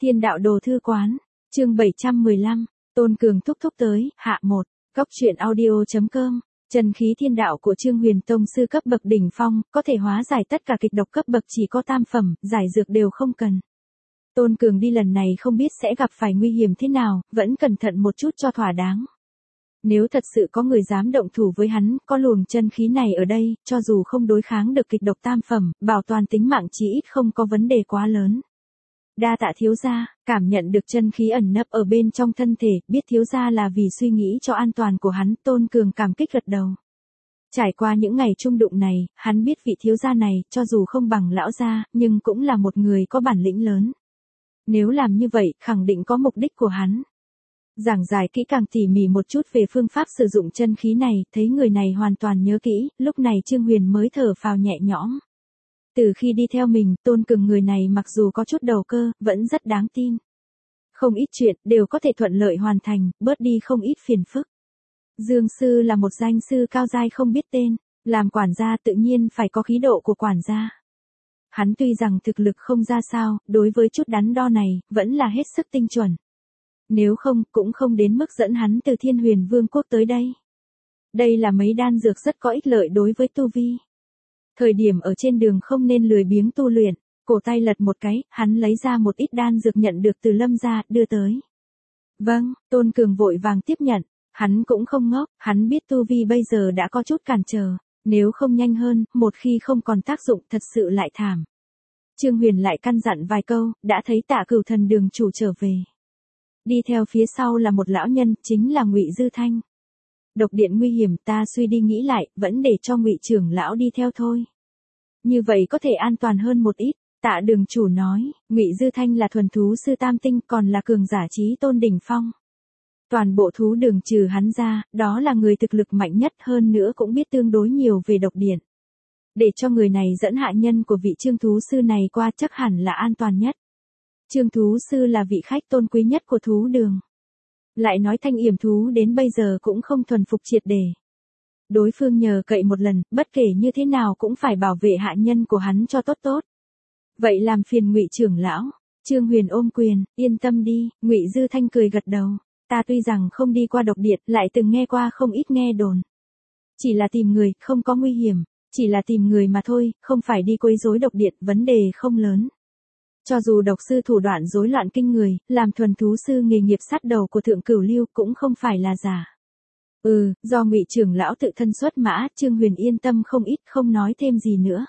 Thiên đạo đồ thư quán, chương 715, Tôn Cường thúc thúc tới, hạ 1, góc truyện audio.com, chân khí thiên đạo của Trương Huyền Tông sư cấp bậc đỉnh phong, có thể hóa giải tất cả kịch độc cấp bậc chỉ có tam phẩm, giải dược đều không cần. Tôn Cường đi lần này không biết sẽ gặp phải nguy hiểm thế nào, vẫn cẩn thận một chút cho thỏa đáng. Nếu thật sự có người dám động thủ với hắn, có luồng chân khí này ở đây, cho dù không đối kháng được kịch độc tam phẩm, bảo toàn tính mạng chí ít không có vấn đề quá lớn. Đa tạ thiếu gia, cảm nhận được chân khí ẩn nấp ở bên trong thân thể, biết thiếu gia là vì suy nghĩ cho an toàn của hắn, Tôn Cường cảm kích gật đầu. Trải qua những ngày chung đụng này, hắn biết vị thiếu gia này, cho dù không bằng lão gia, nhưng cũng là một người có bản lĩnh lớn. Nếu làm như vậy, khẳng định có mục đích của hắn. Giảng giải kỹ càng tỉ mỉ một chút về phương pháp sử dụng chân khí này, thấy người này hoàn toàn nhớ kỹ, lúc này Trương Huyền mới thở phào nhẹ nhõm. Từ khi đi theo mình, Tôn Cường người này mặc dù có chút đầu cơ, vẫn rất đáng tin. Không ít chuyện, đều có thể thuận lợi hoàn thành, bớt đi không ít phiền phức. Dương sư là một danh sư cao giai không biết tên, làm quản gia tự nhiên phải có khí độ của quản gia. Hắn tuy rằng thực lực không ra sao, đối với chút đắn đo này, vẫn là hết sức tinh chuẩn. Nếu không, cũng không đến mức dẫn hắn từ Thiên Huyền Vương quốc tới đây. Đây là mấy đan dược rất có ích lợi đối với tu vi. Thời điểm ở trên đường không nên lười biếng tu luyện, cổ tay lật một cái, hắn lấy ra một ít đan dược nhận được từ Lâm gia, đưa tới. Vâng, Tôn Cường vội vàng tiếp nhận, hắn cũng không ngốc, hắn biết tu vi bây giờ đã có chút cản trở, nếu không nhanh hơn, một khi không còn tác dụng thật sự lại thảm. Trương Huyền lại căn dặn vài câu, đã thấy Tạ Cửu Thần đường chủ trở về. Đi theo phía sau là một lão nhân, chính là Ngụy Dư Thanh. Độc điện nguy hiểm, ta suy đi nghĩ lại, vẫn để cho Ngụy trưởng lão đi theo thôi. Như vậy có thể an toàn hơn một ít, Tạ đường chủ nói, Ngụy Dư Thanh là thuần thú sư tam tinh, còn là cường giả chí tôn đỉnh phong. Toàn bộ thú đường trừ hắn ra, đó là người thực lực mạnh nhất, hơn nữa cũng biết tương đối nhiều về độc điện. Để cho người này dẫn hạ nhân của vị Trương thú sư này qua chắc hẳn là an toàn nhất. Trương thú sư là vị khách tôn quý nhất của thú đường. Lại nói Thanh Yểm thú đến bây giờ cũng không thuần phục triệt để. Đối phương nhờ cậy một lần, bất kể như thế nào cũng phải bảo vệ hạ nhân của hắn cho tốt tốt. Vậy làm phiền Ngụy trưởng lão. Trương Huyền ôm quyền, yên tâm đi, Ngụy Dư Thanh cười gật đầu. Ta tuy rằng không đi qua độc điện, lại từng nghe qua không ít nghe đồn. Chỉ là tìm người, không có nguy hiểm. Chỉ là tìm người mà thôi, không phải đi quấy rối độc điện, vấn đề không lớn. Cho dù độc sư thủ đoạn rối loạn kinh người, làm thuần thú sư nghề nghiệp sát đầu của Thượng Cửu Lưu cũng không phải là giả. Do Ngụy trưởng lão tự thân xuất mã, Trương Huyền yên tâm không ít, không nói thêm gì nữa.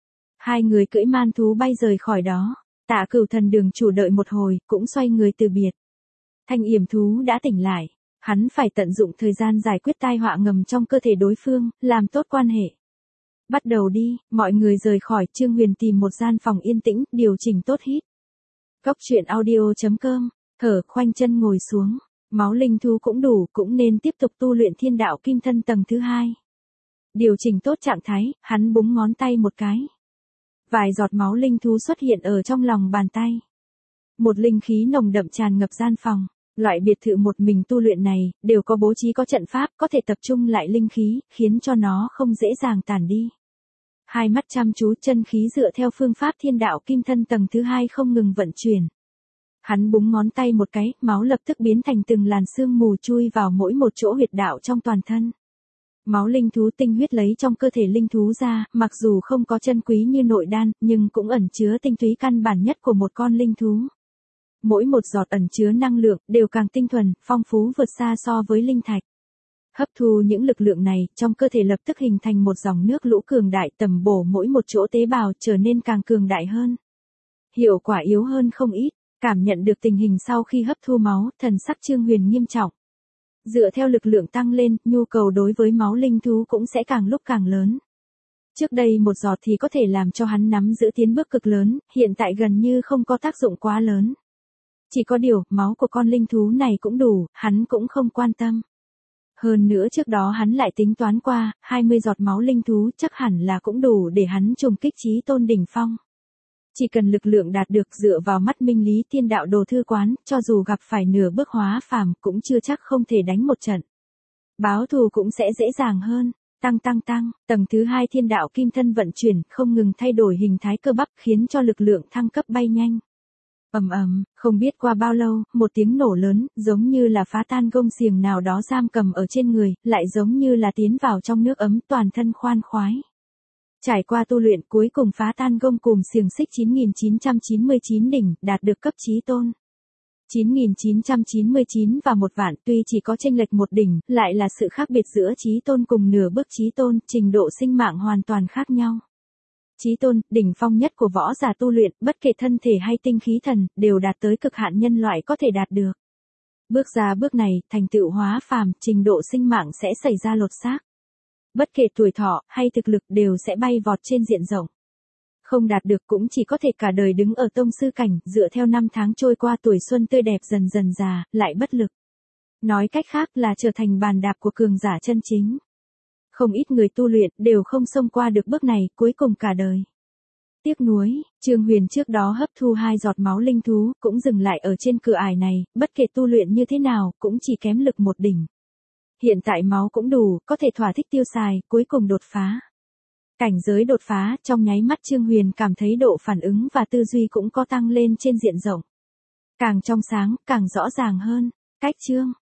Hai người cưỡi man thú bay rời khỏi đó, Tạ Cửu Thần đường chủ đợi một hồi, cũng xoay người từ biệt. Thanh Yểm thú đã tỉnh lại, hắn phải tận dụng thời gian giải quyết tai họa ngầm trong cơ thể đối phương, làm tốt quan hệ. Bắt đầu đi, mọi người rời khỏi, Trương Huyền tìm một gian phòng yên tĩnh, điều chỉnh tốt hít. Góc truyện audio.com, thở khoanh chân ngồi xuống, máu linh thú cũng đủ, cũng nên tiếp tục tu luyện thiên đạo kim thân tầng thứ 2. Điều chỉnh tốt trạng thái, hắn búng ngón tay một cái. Vài giọt máu linh thú xuất hiện ở trong lòng bàn tay. Một linh khí nồng đậm tràn ngập gian phòng. Loại biệt thự một mình tu luyện này, đều có bố trí có trận pháp, có thể tập trung lại linh khí, khiến cho nó không dễ dàng tản đi. Hai mắt chăm chú, chân khí dựa theo phương pháp thiên đạo kim thân tầng thứ 2 không ngừng vận chuyển. Hắn búng ngón tay một cái, máu lập tức biến thành từng làn sương mù chui vào mỗi một chỗ huyệt đạo trong toàn thân. Máu linh thú tinh huyết lấy trong cơ thể linh thú ra, mặc dù không có chân quý như nội đan, nhưng cũng ẩn chứa tinh túy căn bản nhất của một con linh thú. Mỗi một giọt ẩn chứa năng lượng, đều càng tinh thuần, phong phú vượt xa so với linh thạch. Hấp thu những lực lượng này, trong cơ thể lập tức hình thành một dòng nước lũ cường đại, tầm bổ mỗi một chỗ tế bào, trở nên càng cường đại hơn. Hiệu quả yếu hơn không ít, cảm nhận được tình hình sau khi hấp thu máu, thần sắc Trương Huyền nghiêm trọng. Dựa theo lực lượng tăng lên, nhu cầu đối với máu linh thú cũng sẽ càng lúc càng lớn. Trước đây một giọt thì có thể làm cho hắn nắm giữ tiến bước cực lớn, hiện tại gần như không có tác dụng quá lớn. Chỉ có điều, máu của con linh thú này cũng đủ, hắn cũng không quan tâm. Hơn nữa trước đó hắn lại tính toán qua, 20 giọt máu linh thú chắc hẳn là cũng đủ để hắn trùng kích chí tôn đỉnh phong. Chỉ cần lực lượng đạt được dựa vào mắt minh lý thiên đạo đồ thư quán, cho dù gặp phải nửa bước hóa phàm cũng chưa chắc không thể đánh một trận. Báo thù cũng sẽ dễ dàng hơn. Tăng, tầng thứ 2 thiên đạo kim thân vận chuyển, không ngừng thay đổi hình thái cơ bắp khiến cho lực lượng thăng cấp bay nhanh. Ầm ầm, không biết qua bao lâu, một tiếng nổ lớn, giống như là phá tan gông xiềng nào đó giam cầm ở trên người, lại giống như là tiến vào trong nước ấm, toàn thân khoan khoái. Trải qua tu luyện cuối cùng phá tan gông cùm xiềng xích 9999 đỉnh, đạt được cấp chí tôn. 9999 và 1 vạn tuy chỉ có chênh lệch một đỉnh, lại là sự khác biệt giữa chí tôn cùng nửa bước chí tôn, trình độ sinh mạng hoàn toàn khác nhau. Chí tôn, đỉnh phong nhất của võ giả tu luyện, bất kể thân thể hay tinh khí thần, đều đạt tới cực hạn nhân loại có thể đạt được. Bước ra bước này, thành tựu hóa phàm, trình độ sinh mạng sẽ xảy ra lột xác. Bất kể tuổi thọ hay thực lực đều sẽ bay vọt trên diện rộng. Không đạt được cũng chỉ có thể cả đời đứng ở tông sư cảnh, dựa theo năm tháng trôi qua tuổi xuân tươi đẹp dần dần già, lại bất lực. Nói cách khác là trở thành bàn đạp của cường giả chân chính. Không ít người tu luyện đều không xông qua được bước này, cuối cùng cả đời. Tiếc nuối, Trương Huyền trước đó hấp thu 2 giọt máu linh thú, cũng dừng lại ở trên cửa ải này, bất kể tu luyện như thế nào, cũng chỉ kém lực 1 đỉnh. Hiện tại máu cũng đủ, có thể thỏa thích tiêu xài, cuối cùng đột phá. Cảnh giới đột phá, trong nháy mắt Trương Huyền cảm thấy độ phản ứng và tư duy cũng có tăng lên trên diện rộng. Càng trong sáng, càng rõ ràng hơn. Cách chương